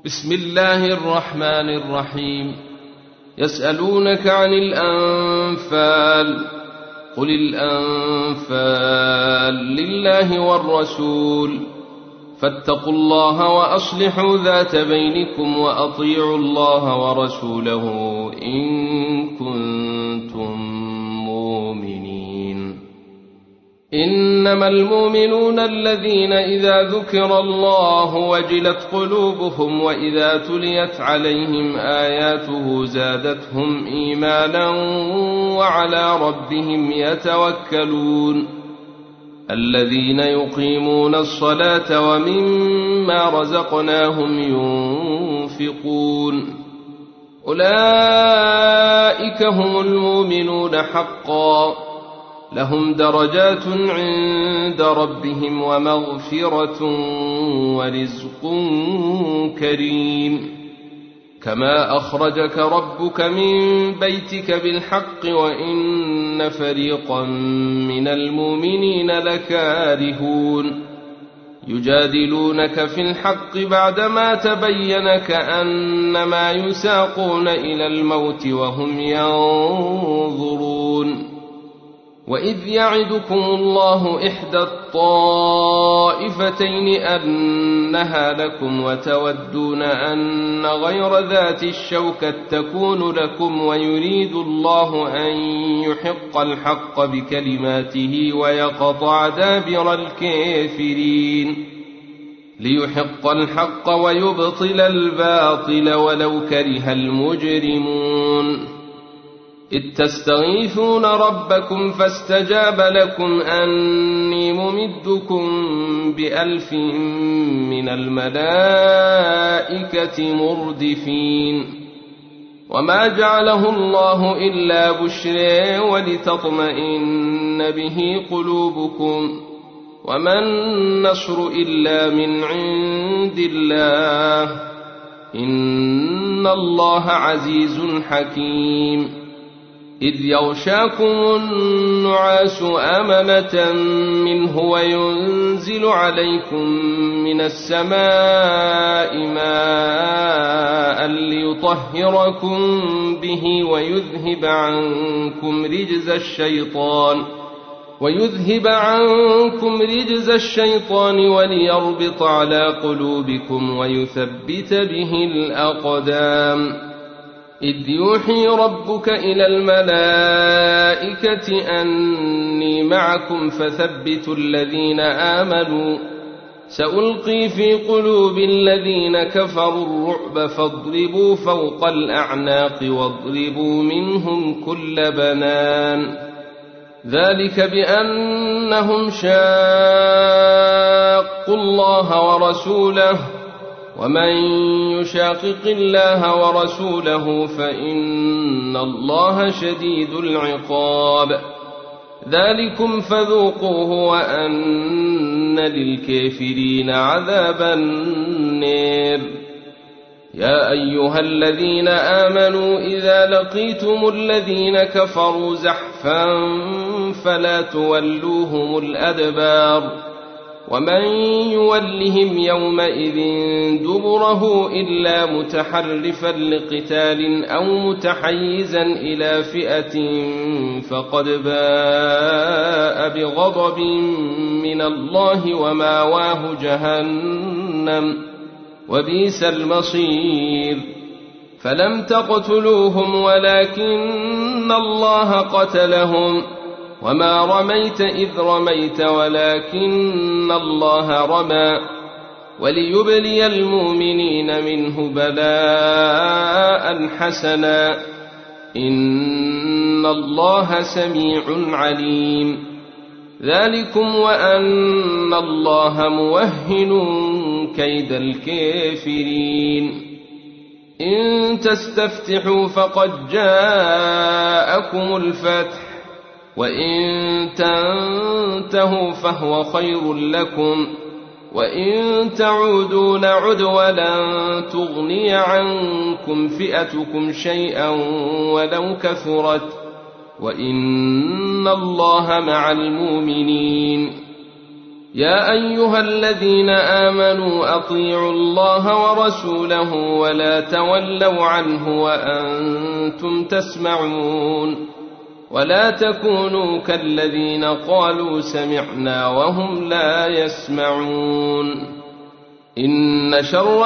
بسم الله الرحمن الرحيم. يسألونك عن الأنفال، قل الأنفال لله والرسول، فاتقوا الله وأصلحوا ذات بينكم وأطيعوا الله ورسوله إن كنتم مؤمنين. إنما المؤمنون الذين إذا ذكر الله وجلت قلوبهم وإذا تليت عليهم آياته زادتهم إيمانا وعلى ربهم يتوكلون. الذين يقيمون الصلاة ومما رزقناهم ينفقون، أولئك هم المؤمنون حقا، لهم درجات عند ربهم ومغفرة ورزق كريم. كما أخرجك ربك من بيتك بالحق وإن فريقا من المؤمنين لكارهون. يجادلونك في الحق بعدما تبين كأنما يساقون إلى الموت وهم ينظرون. وإذ يعدكم الله إحدى الطائفتين أنها لكم وتودون أن غير ذات الشوكة تكون لكم ويريد الله أن يحق الحق بكلماته ويقطع دابر الكافرين، ليحق الحق ويبطل الباطل ولو كره المجرمون. إذ تستغيثون ربكم فاستجاب لكم أني ممدكم ب1000 من الملائكة مردفين. وما جعله الله إلا بشرى ولتطمئن به قلوبكم، وما النصر إلا من عند الله، إن الله عزيز حكيم. إذ يغشاكم النعاس أمنة منه وينزل عليكم من السماء ماء ليطهركم به ويذهب عنكم رجز الشيطان وليربط على قلوبكم ويثبت به الأقدام. إذ يوحي ربك إلى الملائكة أني معكم فثبتوا الذين آمنوا، سألقي في قلوب الذين كفروا الرعب فاضربوا فوق الأعناق واضربوا منهم كل بنان. ذلك بأنهم شاقوا الله ورسوله، ومن يشاقق الله ورسوله فإن الله شديد العقاب. ذلكم فذوقوه وأن للكافرين عذاب النار. يا أيها الذين آمنوا إذا لقيتم الذين كفروا زحفا فلا تولوهم الأدبار، ومن يولهم يومئذ دبره إلا متحرفا لقتال أو متحيزا إلى فئة فقد باء بغضب من الله وماواه جهنم وبئس المصير. فلم تقتلوهم ولكن الله قتلهم، وما رميت إذ رميت ولكن الله رمى، وليبلي المؤمنين منه بلاء حسنا، إن الله سميع عليم. ذلكم وأن الله موهن كيد الكافرين. إن تستفتحوا فقد جاءكم الفتح، وإن تنتهوا فهو خير لكم، وإن تعودوا نعد ولن تغني عنكم فئتكم شيئا ولو كثرت، وإن الله مع المؤمنين. يا أيها الذين آمنوا أطيعوا الله ورسوله ولا تولوا عنه وأنتم تسمعون ولا تكونوا كالذين قالوا سمعنا وهم لا يسمعون إن شر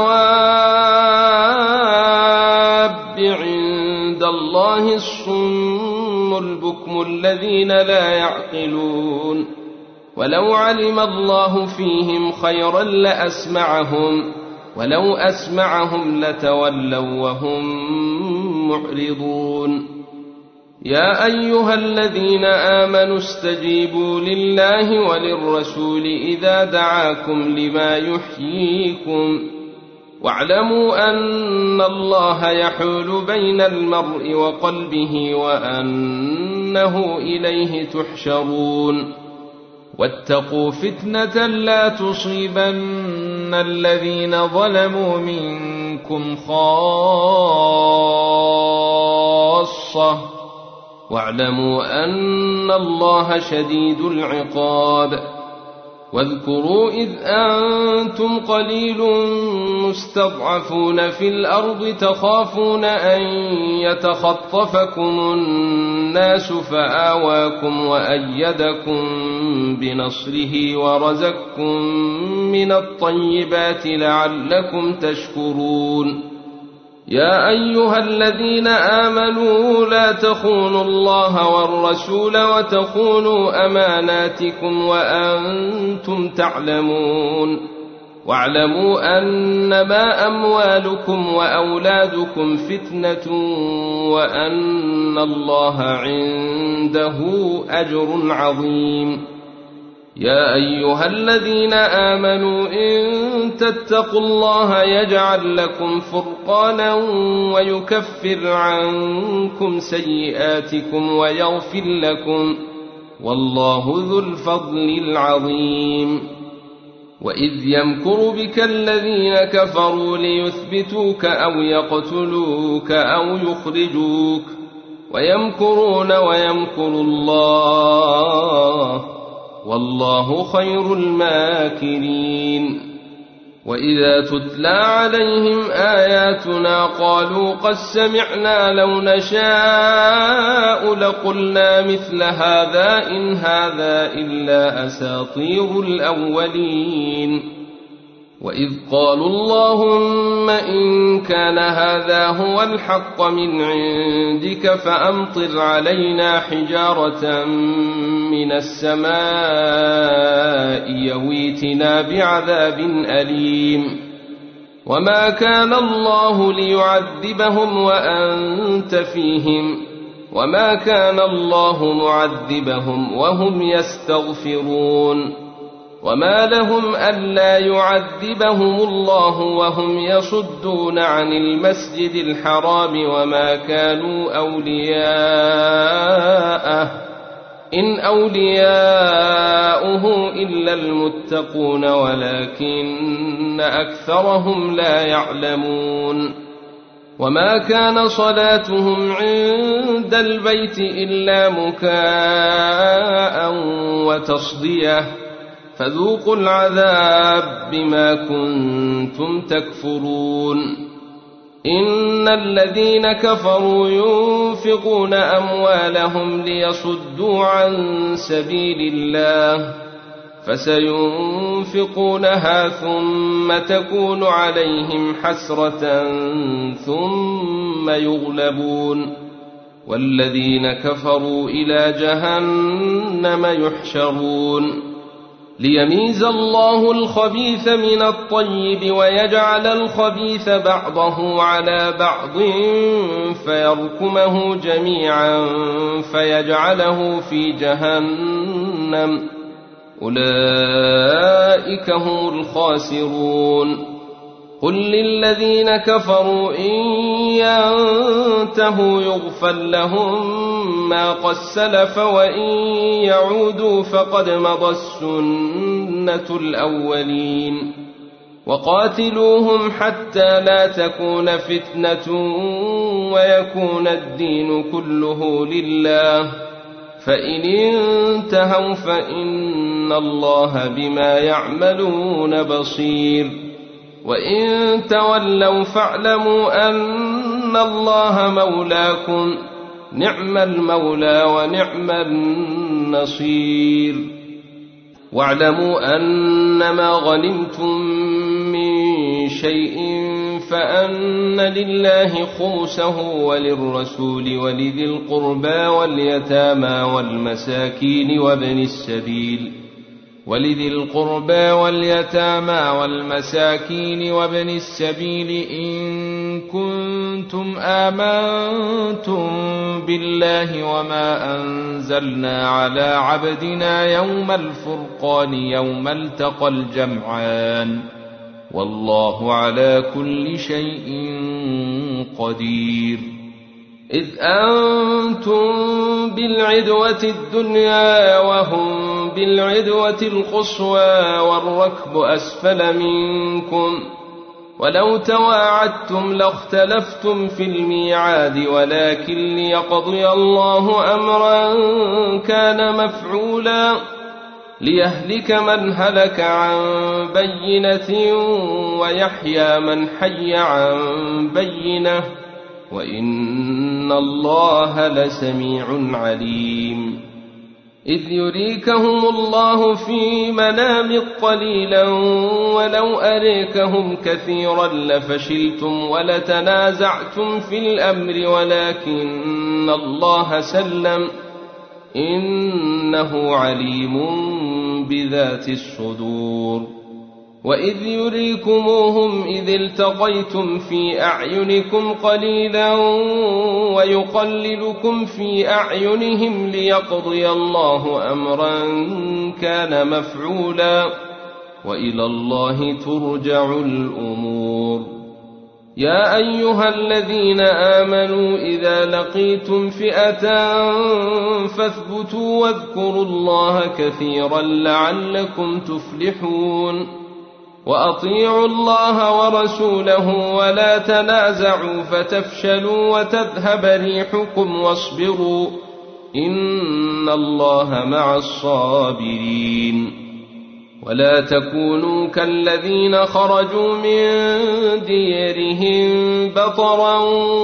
الدواب عند الله الصم البكم الذين لا يعقلون ولو علم الله فيهم خيرا لأسمعهم ولو أسمعهم لتولوا وهم معرضون يا أيها الذين آمنوا استجيبوا لله وللرسول إذا دعاكم لما يحييكم واعلموا أن الله يحول بين المرء وقلبه وأنه إليه تحشرون واتقوا فتنة لا تصيبن الذين ظلموا منكم خاصة واعلموا أن الله شديد العقاب واذكروا إذ أنتم قليل مستضعفون في الأرض تخافون أن يتخطفكم الناس فآواكم وأيدكم بنصره ورزقكم من الطيبات لعلكم تشكرون يا أيها الذين آمنوا لا تخونوا الله والرسول وتخونوا أماناتكم وأنتم تعلمون واعلموا أنما أموالكم وأولادكم فتنة وأن الله عنده أجر عظيم يا أيها الذين آمنوا إن تتقوا الله يجعل لكم فرقانا ويكفر عنكم سيئاتكم ويغفر لكم والله ذو الفضل العظيم وإذ يمكر بك الذين كفروا ليثبتوك أو يقتلوك أو يخرجوك ويمكرون ويمكر الله والله خير الماكرين وإذا تتلى عليهم آياتنا قالوا قد سمعنا لو نشاء لقلنا مثل هذا إن هذا إلا أساطير الأولين وإذ قالوا اللهم إن كان هذا هو الحق من عندك فأمطر علينا حجارة من السماء يويتنا بعذاب أليم وما كان الله ليعذبهم وأنت فيهم وما كان الله معذبهم وهم يستغفرون وما لهم ألا يعذبهم الله وهم يصدون عن المسجد الحرام وما كانوا أولياءه إن أولياؤه إلا المتقون ولكن أكثرهم لا يعلمون وما كان صلاتهم عند البيت إلا مكاء وتصدية فذوقوا العذاب بما كنتم تكفرون إن الذين كفروا ينفقون أموالهم ليصدوا عن سبيل الله فسينفقونها ثم تكون عليهم حسرة ثم يغلبون والذين كفروا إلى جهنم يحشرون ليميز الله الخبيث من الطيب ويجعل الخبيث بعضه على بعض فيركمه جميعا فيجعله في جهنم أولئك هم الخاسرون قل للذين كفروا إن ينتهوا يغفر لهم ما قد سلف وإن يعودوا فقد مضت سنة الأولين وقاتلوهم حتى لا تكون فتنة ويكون الدين كله لله فإن انتهوا فإن الله بما يعملون بصير وإن تولوا فاعلموا أن الله مولاكم نعم المولى ونعم النصير واعلموا أنما غنمتم من شيء فأن لله خمسه وللرسول ولذي القربى واليتامى والمساكين وابن السبيل إن كنتم آمنتم بالله وما أنزلنا على عبدنا يوم الفرقان يوم التقى الجمعان والله على كل شيء قدير إذ أنتم بالعدوة الدنيا وهم بالعدوة القصوى والركب أسفل منكم ولو تواعدتم لاختلفتم في الميعاد ولكن ليقضي الله أمرا كان مفعولا ليهلك من هلك عن بينة ويحيى من حي عن بينة وإن الله لسميع عليم إذ يريكهم الله في منامك قليلا ولو أريكهم كثيرا لفشلتم ولتنازعتم في الأمر ولكن الله سلم إنه عليم بذات الصدور وإذ يريكموهم إذ التقيتم في أعينكم قليلا ويقللكم في أعينهم ليقضي الله أمرا كان مفعولا وإلى الله ترجع الأمور يا أيها الذين آمنوا إذا لقيتم فئة فاثبتوا واذكروا الله كثيرا لعلكم تفلحون وأطيعوا الله ورسوله ولا تنازعوا فتفشلوا وتذهب ريحكم واصبروا إن الله مع الصابرين ولا تكونوا كالذين خرجوا من ديرهم بطرا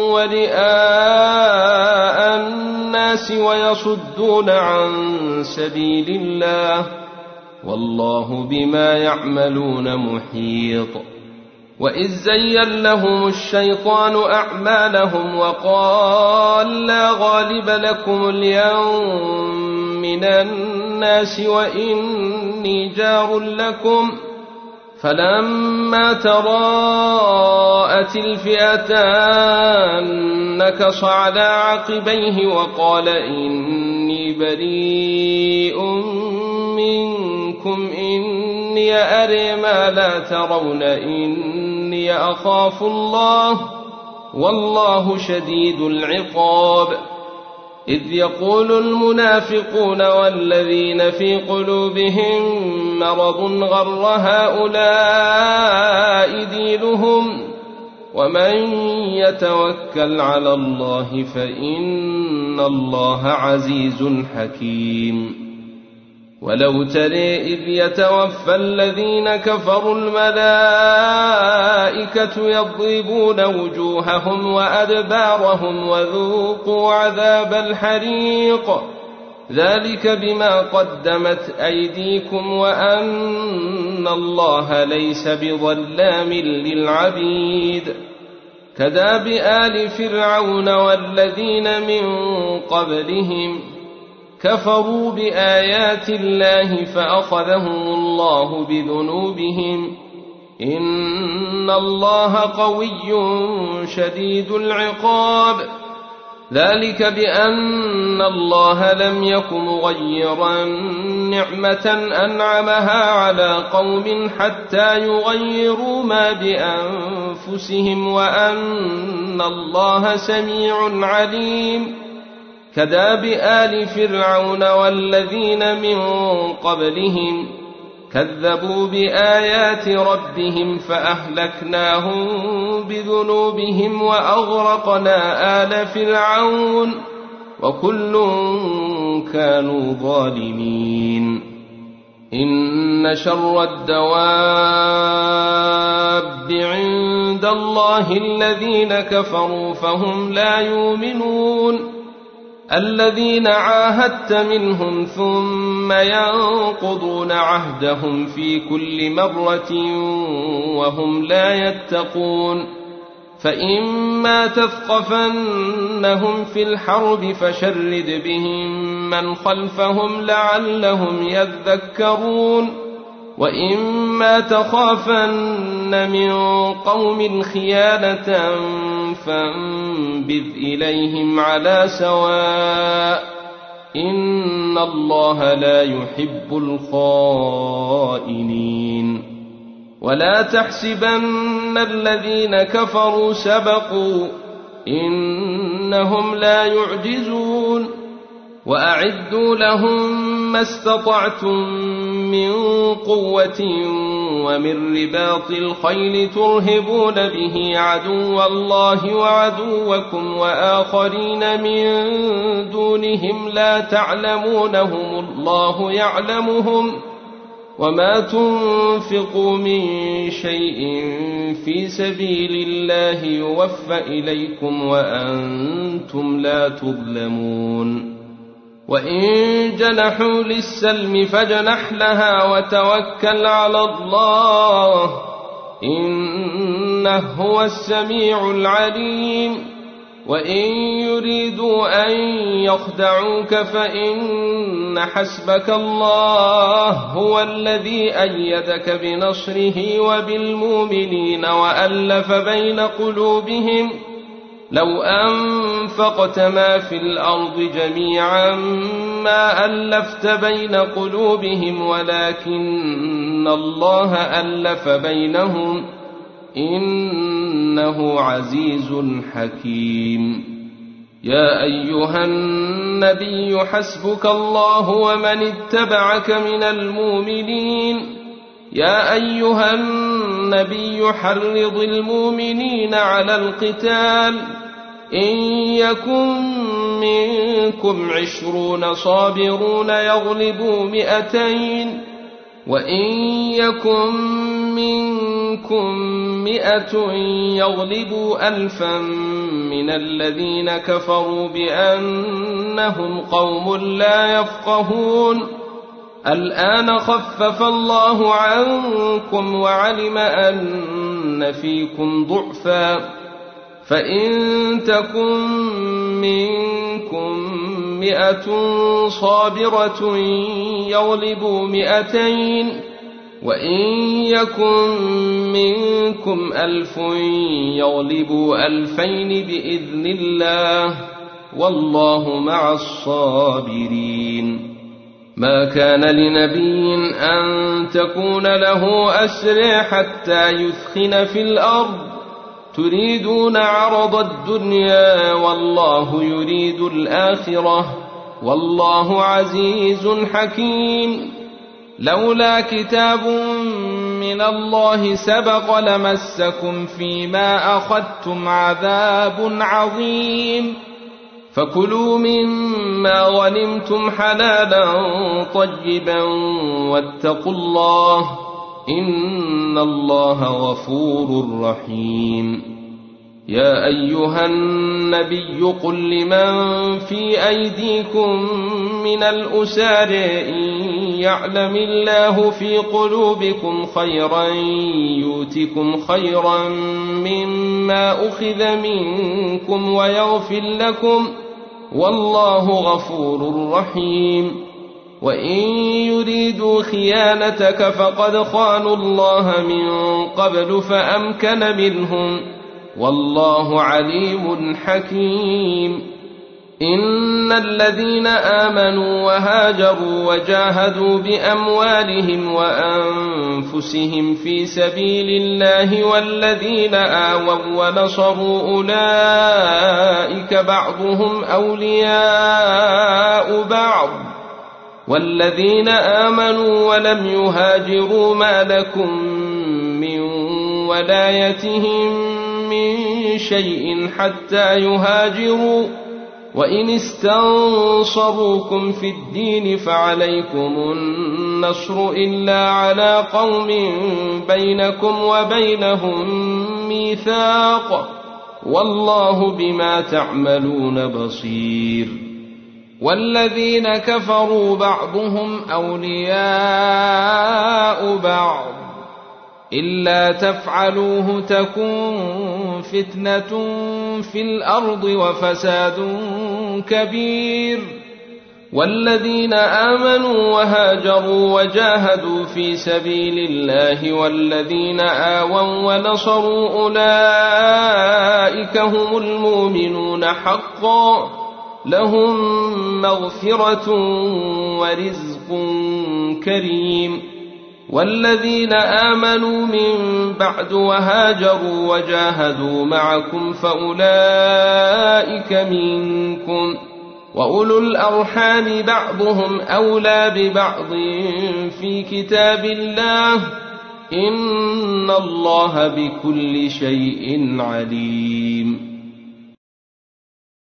ورئاء الناس ويصدون عن سبيل الله والله بما يعملون محيط وإذ زين لهم الشيطان أعمالهم وقال لا غالب لكم اليوم من الناس وإني جار لكم فلما تراءت الفئتان نكص على عقبيه وقال إني بريء منكم إني أرى ما لا ترون إني أخاف الله والله شديد العقاب إذ يقول المنافقون والذين في قلوبهم مرض غر هؤلاء دينهم ومن يتوكل على الله فإن الله عزيز حكيم ولو ترى إذ يتوفى الذين كفروا الملائكة يضربون وجوههم وأدبارهم وذوقوا عذاب الحريق ذلك بما قدمت أيديكم وأن الله ليس بظلام للعبيد كداب آل فرعون والذين من قبلهم كفروا بآيات الله فأخذهم الله بذنوبهم إن الله قوي شديد العقاب ذلك بأن الله لم يك مغيرا نعمة أنعمها على قوم حتى يغيروا ما بأنفسهم وأن الله سميع عليم كداب آل فرعون والذين من قبلهم كذبوا بآيات ربهم فأهلكناهم بذنوبهم وأغرقنا آل فرعون وكل كانوا ظالمين. إن شر الدواب عند الله الذين كفروا فهم لا يؤمنون، الذين عاهدت منهم ثم ينقضون عهدهم في كل مرة وهم لا يتقون. فإما تثقفنهم في الحرب فشرد بهم من خلفهم لعلهم يذكرون، وإما تخافن من قوم خيانة فانبذ إليهم على سواء، إن الله لا يحب الخائنين. ولا تحسبن الذين كفروا سبقوا، إنهم لا يعجزون. وأعدوا لهم ما استطعتم من قوة ومن رباط الخيل ترهبون به عدو الله وعدوكم وآخرين من دونهم لا تعلمونهم الله يعلمهم، وما تنفقوا من شيء في سبيل الله يوفى إليكم وأنتم لا تظلمون. وإن جنحوا للسلم فاجنح لها وتوكل على الله، إنه هو السميع العليم. وإن يريدوا أن يخدعوك فإن حسبك الله هو الذي أيدك بنصره وبالمؤمنين وألف بين قلوبهم، لو أنفقت ما في الأرض جميعا ما ألفت بين قلوبهم ولكن الله ألف بينهم، إنه عزيز حكيم. يا أيها النبي حسبك الله ومن اتبعك من المؤمنين. يا أيها النبي حرض المؤمنين على القتال، إن يكن منكم 20 صابرون يغلبوا 200، وإن يكن منكم 100 يغلبوا 1000 من الذين كفروا بأنهم قوم لا يفقهون. الآن خفف الله عنكم وعلم أن فيكم ضعفا، فإن تكن منكم 100 صابرة يغلبوا 200، وإن يكن منكم 1000 يغلبوا 2000 بإذن الله، والله مع الصابرين. ما كان لنبي أن تكون له أسرى حتى يثخن في الأرض، تريدون عرض الدنيا والله يريد الآخرة، والله عزيز حكيم. لولا كتاب من الله سبق لمسكم فيما أخذتم عذاب عظيم، فكلوا مما غنمتم حلالا طيبا واتقوا الله، إن الله غفور رحيم. يا أيها النبي قل لمن في أيديكم من الأسار إن يعلم الله في قلوبكم خيرا يؤتكم خيرا مما أخذ منكم ويغفر لكم، والله غفور رحيم. وإن يريدوا خيانتك فقد خانوا الله من قبل فأمكن منهم، والله عليم حكيم. إن الذين آمنوا وهاجروا وجاهدوا بأموالهم وأنفسهم في سبيل الله والذين آووا ونصروا أولئك بعضهم أولياء بعض، والذين آمنوا ولم يهاجروا ما لكم من ولايتهم من شيء حتى يهاجروا، وإن استنصروكم في الدين فعليكم النصر إلا على قوم بينكم وبينهم ميثاق والله بما تعملون بصير. والذين كفروا بعضهم أولياء بعض إلا تفعلوه تكن فتنة في الأرض وفساد كبير. والذين آمنوا وهاجروا وجاهدوا في سبيل الله والذين آووا ونصروا أولئك هم المؤمنون حقا لهم مغفرة ورزق كريم. والذين آمنوا من بعد وهاجروا وجاهدوا معكم فأولئك منكم وأولو الأرحام بعضهم أولى ببعض في كتاب الله إن الله بكل شيء عليم.